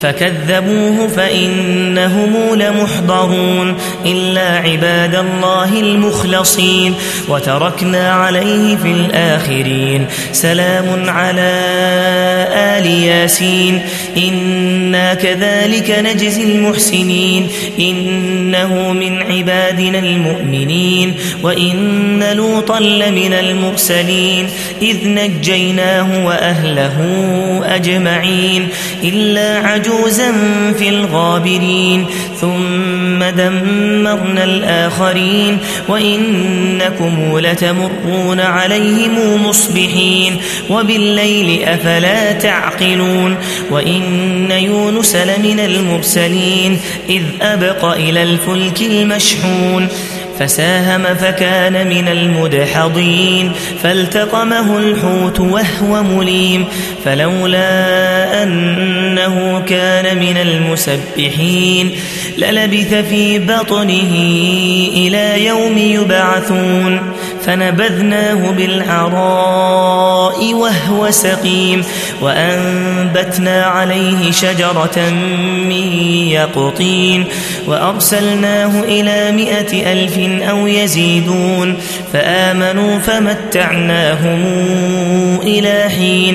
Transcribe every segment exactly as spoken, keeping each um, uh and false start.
فكذبوه فإنهم لمحضرون إلا عباد الله المخلصين وتركنا عليه في الآخرين سلام على آل ياسين إنا كذلك نجزي المحسنين إنه من عبادنا المؤمنين وإن لوطا لمن المرسلين إذ نجيناه وأهله أجمعين إلا عجوزا في الغابرين ثم دمرنا الآخرين وإنكم لتمرون عليهم مصبحين وبالليل أفلا تعقلون وإن يونس لمن المرسلين إذ أبق إلى الفلك المشحون فساهم فكان من المدحضين فالتقمه الحوت وهو مليم فلولا أنه كان من المسبحين للبث في بطنه إلى يوم يبعثون فنبذناه بالعراء وهو سقيم وأنبتنا عليه شجرة من يقطين وأرسلناه إلى مائة ألف أو يزيدون فآمنوا فمتعناهم إلى حين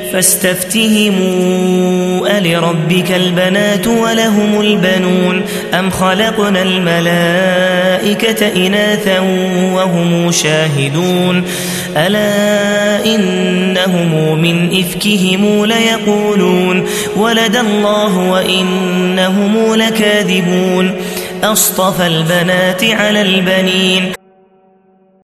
فاستفتهموا ألربك البنات ولهم البنون أم خلقنا الملائكة إناثا وهم شاهدون ألا إنهم من إفكهم ليقولون ولد الله وإنهم لكاذبون أصطفى البنات على البنين